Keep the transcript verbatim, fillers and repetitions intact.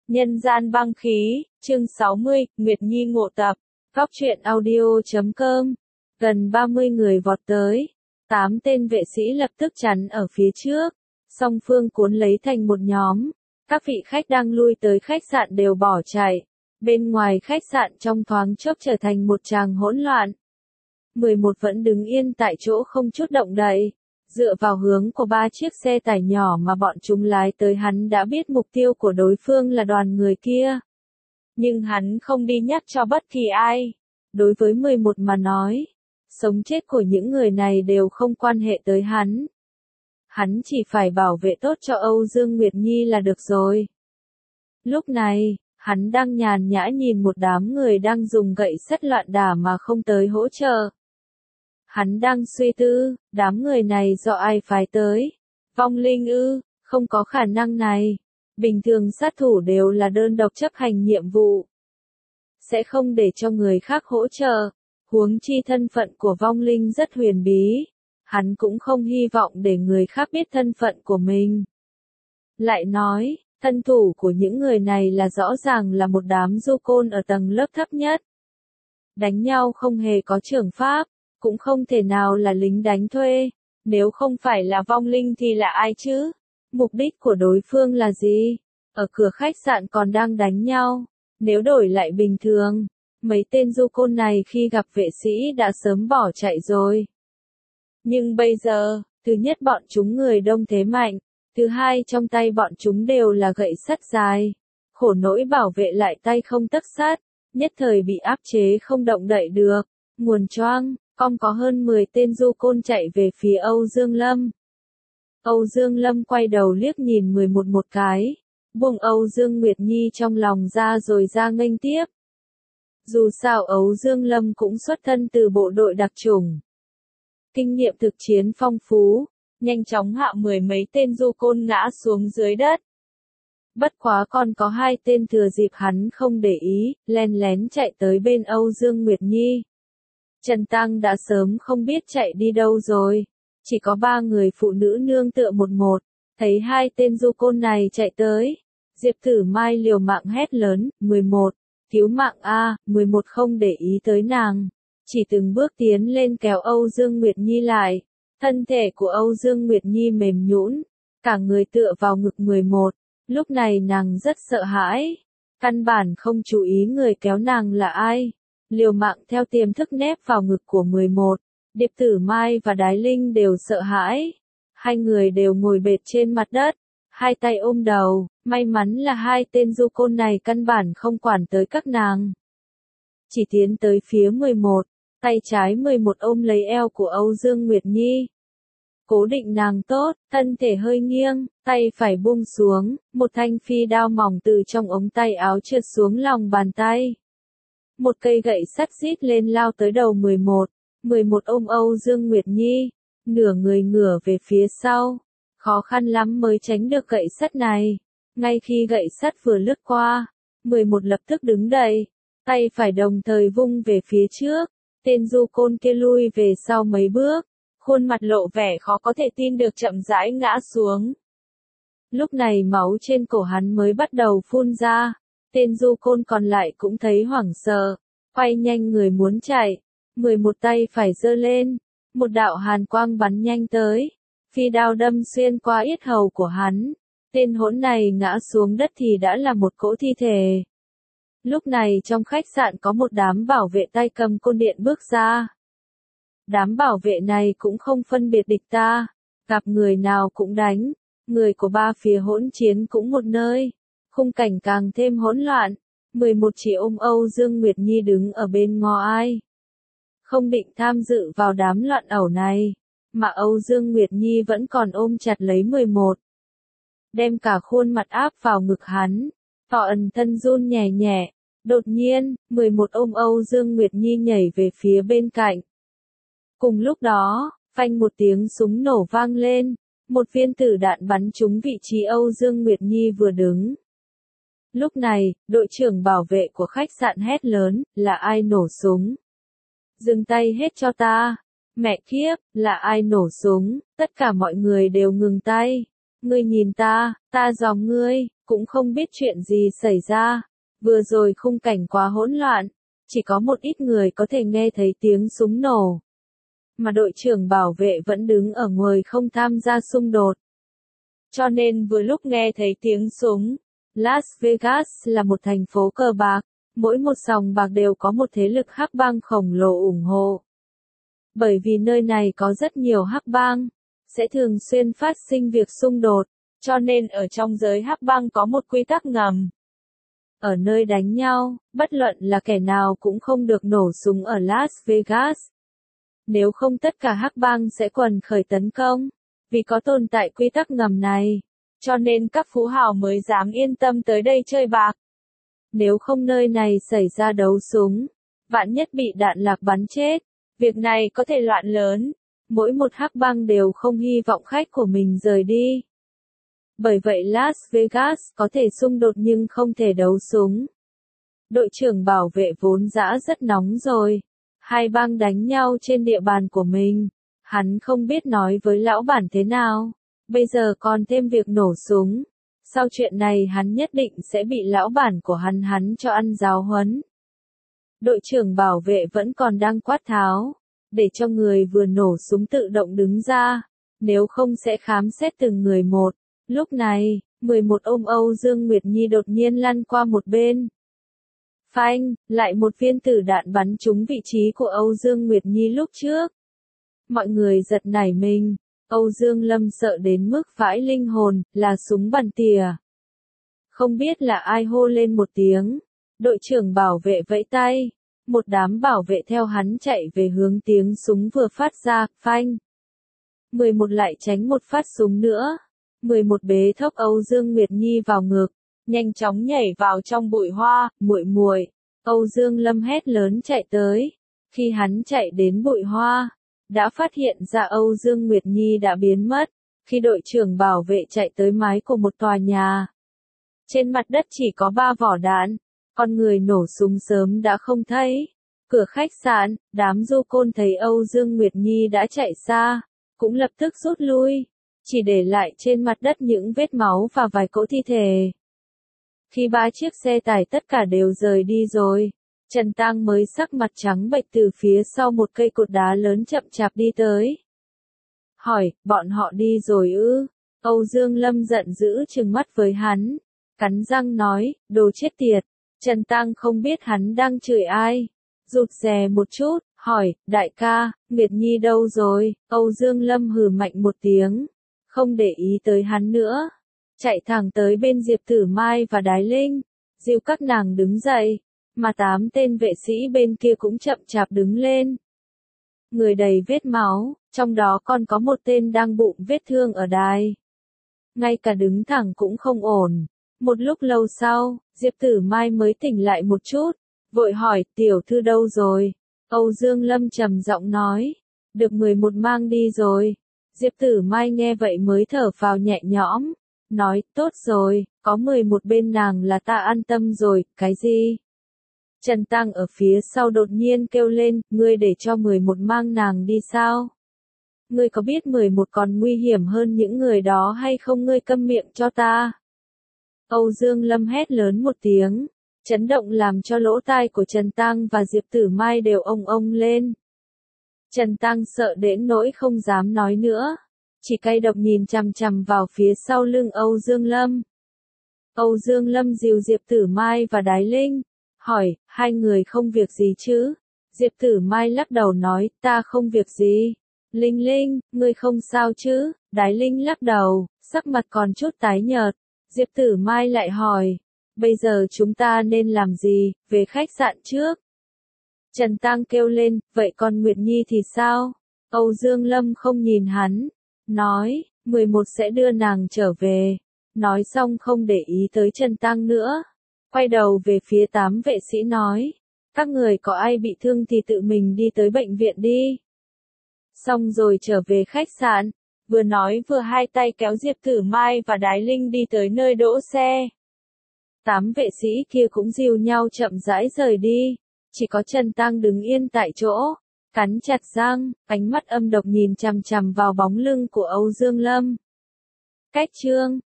Nhân gian băng khí, chương sáu mươi, Nguyệt Nhi ngộ tập, góc truyện audio chấm com. Gần ba mươi người vọt tới, tám tên vệ sĩ lập tức chắn ở phía trước, song phương cuốn lấy thành một nhóm. Các vị khách đang lui tới khách sạn đều bỏ chạy, bên ngoài khách sạn trong thoáng chốc trở thành một tràng hỗn loạn. mười một vẫn đứng yên tại chỗ không chút động đậy. Dựa vào hướng của ba chiếc xe tải nhỏ mà bọn chúng lái tới, hắn đã biết mục tiêu của đối phương là đoàn người kia. Nhưng hắn không đi nhắc cho bất kỳ ai. Đối với mười một mà nói, sống chết của những người này đều không quan hệ tới hắn. Hắn chỉ phải bảo vệ tốt cho Âu Dương Nguyệt Nhi là được rồi. Lúc này, hắn đang nhàn nhã nhìn một đám người đang dùng gậy sắt loạn đả mà không tới hỗ trợ. Hắn đang suy tư, đám người này do ai phái tới? Vong linh ư? Không có khả năng này. Bình thường sát thủ đều là đơn độc chấp hành nhiệm vụ, sẽ không để cho người khác hỗ trợ. Huống chi thân phận của vong linh rất huyền bí, hắn cũng không hy vọng để người khác biết thân phận của mình. Lại nói, thân thủ của những người này là rõ ràng là một đám du côn ở tầng lớp thấp nhất. Đánh nhau không hề có trưởng pháp, cũng không thể nào là lính đánh thuê. Nếu không phải là vong linh thì là ai chứ? Mục đích của đối phương là gì? Ở cửa khách sạn còn đang đánh nhau. Nếu đổi lại bình thường, mấy tên du côn này khi gặp vệ sĩ đã sớm bỏ chạy rồi. Nhưng bây giờ, thứ nhất bọn chúng người đông thế mạnh, thứ hai trong tay bọn chúng đều là gậy sắt dài. Khổ nỗi bảo vệ lại tay không tấc sắt, nhất thời bị áp chế không động đậy được. Nguồn choang, cong có hơn mười tên du côn chạy về phía Âu Dương Lâm. Âu Dương Lâm quay đầu liếc nhìn mười một một cái, buông Âu Dương Nguyệt Nhi trong lòng ra rồi ra nghênh tiếp. Dù sao Âu Dương Lâm cũng xuất thân từ bộ đội đặc chủng, kinh nghiệm thực chiến phong phú, nhanh chóng hạ mười mấy tên du côn ngã xuống dưới đất. Bất quá còn có hai tên thừa dịp hắn không để ý, len lén chạy tới bên Âu Dương Nguyệt Nhi. Trần Tăng đã sớm không biết chạy đi đâu rồi, chỉ có ba người phụ nữ nương tựa một một, thấy hai tên du côn này chạy tới. Diệp Tử Mai liều mạng hét lớn, mười một, cứu mạng a, mười một không để ý tới nàng, chỉ từng bước tiến lên kéo Âu Dương Nguyệt Nhi lại. Thân thể của Âu Dương Nguyệt Nhi mềm nhũn, cả người tựa vào ngực mười một, lúc này nàng rất sợ hãi, căn bản không chú ý người kéo nàng là ai. Liều mạng theo tiềm thức nép vào ngực của mười một, Điệp Tử Mai và Đái Linh đều sợ hãi. Hai người đều ngồi bệt trên mặt đất, hai tay ôm đầu, may mắn là hai tên du côn này căn bản không quản tới các nàng. Chỉ tiến tới phía mười một, tay trái mười một ôm lấy eo của Âu Dương Nguyệt Nhi. Cố định nàng tốt, thân thể hơi nghiêng, tay phải buông xuống, một thanh phi đao mỏng từ trong ống tay áo trượt xuống lòng bàn tay. Một cây gậy sắt rít lên lao tới đầu mười một, mười một ôm Âu Dương Nguyệt Nhi, nửa người ngửa về phía sau, khó khăn lắm mới tránh được gậy sắt này. Ngay khi gậy sắt vừa lướt qua, mười một lập tức đứng dậy, tay phải đồng thời vung về phía trước, tên du côn kia lui về sau mấy bước, khuôn mặt lộ vẻ khó có thể tin được chậm rãi ngã xuống. Lúc này máu trên cổ hắn mới bắt đầu phun ra. Tên du côn còn lại cũng thấy hoảng sợ, quay nhanh người muốn chạy. mười một tay phải giơ lên, một đạo hàn quang bắn nhanh tới, phi đao đâm xuyên qua yết hầu của hắn. Tên hỗn này ngã xuống đất thì đã là một cỗ thi thể. Lúc này trong khách sạn có một đám bảo vệ tay cầm côn điện bước ra. Đám bảo vệ này cũng không phân biệt địch ta, gặp người nào cũng đánh, người của ba phía hỗn chiến cũng một nơi. Khung cảnh càng thêm hỗn loạn, mười một chỉ ôm Âu Dương Nguyệt Nhi đứng ở bên ngó ai. Không định tham dự vào đám loạn ẩu này, mà Âu Dương Nguyệt Nhi vẫn còn ôm chặt lấy mười một. Đem cả khuôn mặt áp vào ngực hắn, tỏ ẩn thân run nhẹ nhẹ. Đột nhiên, mười một ôm Âu Dương Nguyệt Nhi nhảy về phía bên cạnh. Cùng lúc đó, phanh một tiếng súng nổ vang lên, một viên tử đạn bắn trúng vị trí Âu Dương Nguyệt Nhi vừa đứng. Lúc này, đội trưởng bảo vệ của khách sạn hét lớn, là ai nổ súng? Dừng tay hết cho ta. Mẹ kiếp, là ai nổ súng? Tất cả mọi người đều ngừng tay. Ngươi nhìn ta, ta dòm ngươi, cũng không biết chuyện gì xảy ra. Vừa rồi khung cảnh quá hỗn loạn, chỉ có một ít người có thể nghe thấy tiếng súng nổ. Mà đội trưởng bảo vệ vẫn đứng ở ngoài không tham gia xung đột. Cho nên vừa lúc nghe thấy tiếng súng, Las Vegas là một thành phố cờ bạc, mỗi một sòng bạc đều có một thế lực hắc bang khổng lồ ủng hộ. Bởi vì nơi này có rất nhiều hắc bang, sẽ thường xuyên phát sinh việc xung đột, cho nên ở trong giới hắc bang có một quy tắc ngầm. Ở nơi đánh nhau, bất luận là kẻ nào cũng không được nổ súng ở Las Vegas. Nếu không tất cả hắc bang sẽ quần khởi tấn công. Vì có tồn tại quy tắc ngầm này, cho nên các phú hào mới dám yên tâm tới đây chơi bạc. Nếu không nơi này xảy ra đấu súng, vạn nhất bị đạn lạc bắn chết, việc này có thể loạn lớn. Mỗi một hắc bang đều không hy vọng khách của mình rời đi. Bởi vậy Las Vegas có thể xung đột nhưng không thể đấu súng. Đội trưởng bảo vệ vốn dã rất nóng rồi. Hai bang đánh nhau trên địa bàn của mình. Hắn không biết nói với lão bản thế nào. Bây giờ còn thêm việc nổ súng. Sau chuyện này hắn nhất định sẽ bị lão bản của hắn hắn cho ăn giáo huấn. Đội trưởng bảo vệ vẫn còn đang quát tháo. Để cho người vừa nổ súng tự động đứng ra. Nếu không sẽ khám xét từng người một. Lúc này, mười một ông Âu Dương Nguyệt Nhi đột nhiên lăn qua một bên. Phanh, lại một viên tử đạn bắn trúng vị trí của Âu Dương Nguyệt Nhi lúc trước. Mọi người giật nảy mình, Âu Dương Lâm sợ đến mức vãi linh hồn, là súng bắn tỉa. Không biết là ai hô lên một tiếng, đội trưởng bảo vệ vẫy tay, một đám bảo vệ theo hắn chạy về hướng tiếng súng vừa phát ra, phanh. mười một lại tránh một phát súng nữa, mười một bế thốc Âu Dương Nguyệt Nhi vào ngực, nhanh chóng nhảy vào trong bụi hoa, muội muội. Âu Dương Lâm hét lớn chạy tới, khi hắn chạy đến bụi hoa, đã phát hiện ra Âu Dương Nguyệt Nhi đã biến mất, khi đội trưởng bảo vệ chạy tới mái của một tòa nhà. Trên mặt đất chỉ có ba vỏ đạn, con người nổ súng sớm đã không thấy. Cửa khách sạn, đám du côn thấy Âu Dương Nguyệt Nhi đã chạy xa, cũng lập tức rút lui, chỉ để lại trên mặt đất những vết máu và vài cỗ thi thể. Khi ba chiếc xe tải tất cả đều rời đi rồi, Trần Tăng mới sắc mặt trắng bệch từ phía sau một cây cột đá lớn chậm chạp đi tới. Hỏi, bọn họ đi rồi ư? Âu Dương Lâm giận dữ trừng mắt với hắn, cắn răng nói, đồ chết tiệt. Trần Tăng không biết hắn đang chửi ai, rụt rè một chút, hỏi, đại ca, Nguyệt Nhi đâu rồi? Âu Dương Lâm hừ mạnh một tiếng, không để ý tới hắn nữa, chạy thẳng tới bên Diệp Tử Mai và Đái Linh, dìu các nàng đứng dậy, mà tám tên vệ sĩ bên kia cũng chậm chạp đứng lên. Người đầy vết máu, trong đó còn có một tên đang bụng vết thương ở đài. Ngay cả đứng thẳng cũng không ổn. Một lúc lâu sau, Diệp Tử Mai mới tỉnh lại một chút, vội hỏi, tiểu thư đâu rồi? Âu Dương Lâm trầm giọng nói, được mười một mang đi rồi. Diệp Tử Mai nghe vậy mới thở phào nhẹ nhõm, nói, tốt rồi, có mười một bên nàng là ta an tâm rồi, cái gì? Trần Tăng ở phía sau đột nhiên kêu lên, ngươi để cho mười một mang nàng đi sao? Ngươi có biết mười một còn nguy hiểm hơn những người đó hay không, ngươi câm miệng cho ta? Âu Dương Lâm hét lớn một tiếng, chấn động làm cho lỗ tai của Trần Tăng và Diệp Tử Mai đều ông ông lên. Trần Tăng sợ đến nỗi không dám nói nữa, chỉ cay độc nhìn chằm chằm vào phía sau lưng Âu Dương Lâm. Âu Dương Lâm dìu Diệp Tử Mai và Đái Linh, hỏi, hai người không việc gì chứ? Diệp Tử Mai lắc đầu nói, ta không việc gì. Linh Linh, ngươi không sao chứ? Đái Linh lắc đầu, sắc mặt còn chút tái nhợt. Diệp Tử Mai lại hỏi, bây giờ chúng ta nên làm gì, về khách sạn trước? Trần Tăng kêu lên, vậy còn Nguyệt Nhi thì sao? Âu Dương Lâm không nhìn hắn, nói, mười một sẽ đưa nàng trở về. Nói xong không để ý tới Trần Tăng nữa, quay đầu về phía tám vệ sĩ nói, các người có ai bị thương thì tự mình đi tới bệnh viện đi. Xong rồi trở về khách sạn, vừa nói vừa hai tay kéo Diệp Tử Mai và Đái Linh đi tới nơi đỗ xe. Tám vệ sĩ kia cũng dìu nhau chậm rãi rời đi, chỉ có Trần Tăng đứng yên tại chỗ, cắn chặt răng, ánh mắt âm độc nhìn chằm chằm vào bóng lưng của Âu Dương Lâm. Cách chương